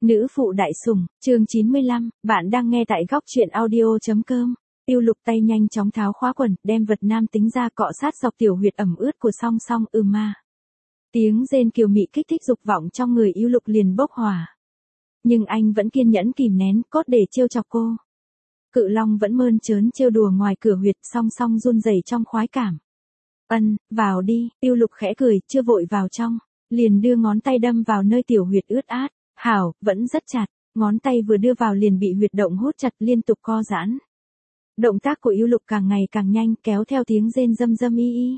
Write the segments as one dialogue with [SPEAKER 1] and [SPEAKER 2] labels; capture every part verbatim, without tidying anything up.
[SPEAKER 1] Nữ phụ đại sủng, chương chín mươi lăm, bạn đang nghe tại góc truyện audio.com. Yêu Lục tay nhanh chóng tháo khóa quần, đem vật nam tính ra cọ sát dọc tiểu huyệt ẩm ướt của Song Song. Ừ ma. Tiếng rên kiều mị kích thích dục vọng trong người Yêu Lục liền bốc hỏa. Nhưng anh vẫn kiên nhẫn kìm nén cốt để trêu chọc cô. Cự long vẫn mơn trớn trêu đùa ngoài cửa huyệt, Song Song run rẩy trong khoái cảm. Ân, vào đi, Yêu Lục khẽ cười, chưa vội vào trong, liền đưa ngón tay đâm vào nơi tiểu huyệt ướt át. Hảo, vẫn rất chặt, ngón tay vừa đưa vào liền bị huyệt động hút chặt liên tục co giãn. Động tác của Yêu Lục càng ngày càng nhanh, kéo theo tiếng rên râm râm y y.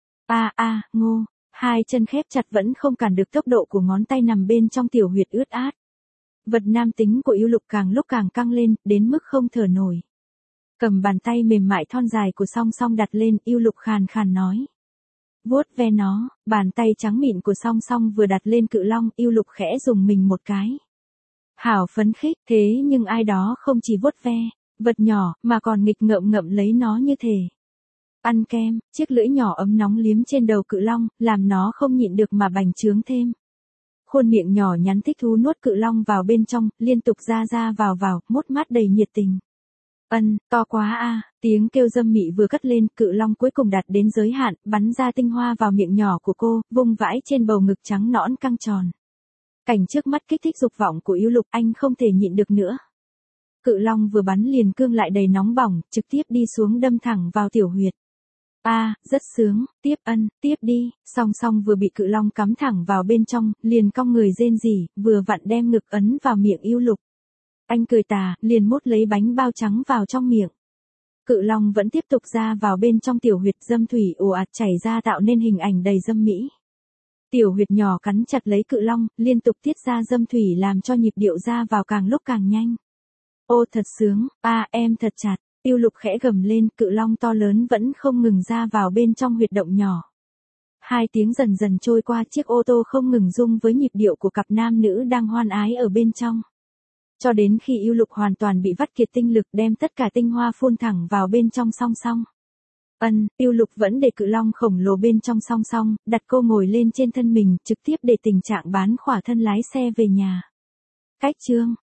[SPEAKER 1] A a, ngô, hai chân khép chặt vẫn không cản được tốc độ của ngón tay nằm bên trong tiểu huyệt ướt át. Vật nam tính của Yêu Lục càng lúc càng căng lên, đến mức không thở nổi. Cầm bàn tay mềm mại thon dài của Song Song đặt lên, Yêu Lục khàn khàn nói. Vuốt ve nó, bàn tay trắng mịn của Song Song vừa đặt lên cự long, Yêu Lục khẽ dùng mình một cái. Hảo phấn khích, thế nhưng ai đó không chỉ vuốt ve, vật nhỏ, mà còn nghịch ngợm ngậm lấy nó như thể. Ăn kem, chiếc lưỡi nhỏ ấm nóng liếm trên đầu cự long, làm nó không nhịn được mà bành trướng thêm. Khuôn miệng nhỏ nhắn thích thú nuốt cự long vào bên trong, liên tục ra ra vào vào, mốt mát đầy nhiệt tình. Ân, to quá a, tiếng kêu dâm mị vừa cất lên, cự long cuối cùng đạt đến giới hạn, bắn ra tinh hoa vào miệng nhỏ của cô, vung vãi trên bầu ngực trắng nõn căng tròn. Cảnh trước mắt kích thích dục vọng của Yêu Lục, anh không thể nhịn được nữa. Cự long vừa bắn liền cương lại đầy nóng bỏng, trực tiếp đi xuống đâm thẳng vào tiểu huyệt. A, à, rất sướng, tiếp ân, tiếp đi. Song Song vừa bị cự long cắm thẳng vào bên trong, liền cong người rên rỉ, vừa vặn đem ngực ấn vào miệng Yêu Lục. Anh cười tà, liền mút lấy bánh bao trắng vào trong miệng. Cự long vẫn tiếp tục ra vào bên trong tiểu huyệt, dâm thủy ồ ạt chảy ra tạo nên hình ảnh đầy dâm mỹ. Tiểu huyệt nhỏ cắn chặt lấy cự long, liên tục tiết ra dâm thủy làm cho nhịp điệu ra vào càng lúc càng nhanh. Ô thật sướng, a à, em thật chặt, Yêu Lục khẽ gầm lên, cự long to lớn vẫn không ngừng ra vào bên trong huyệt động nhỏ. Hai tiếng dần dần trôi qua, chiếc ô tô không ngừng rung với nhịp điệu của cặp nam nữ đang hoan ái ở bên trong. Cho đến khi Yêu Lục hoàn toàn bị vắt kiệt tinh lực, đem tất cả tinh hoa phun thẳng vào bên trong Song Song. Ân, Yêu Lục vẫn để cự long khổng lồ bên trong Song Song, đặt cô ngồi lên trên thân mình, trực tiếp để tình trạng bán khỏa thân lái xe về nhà. Cách chương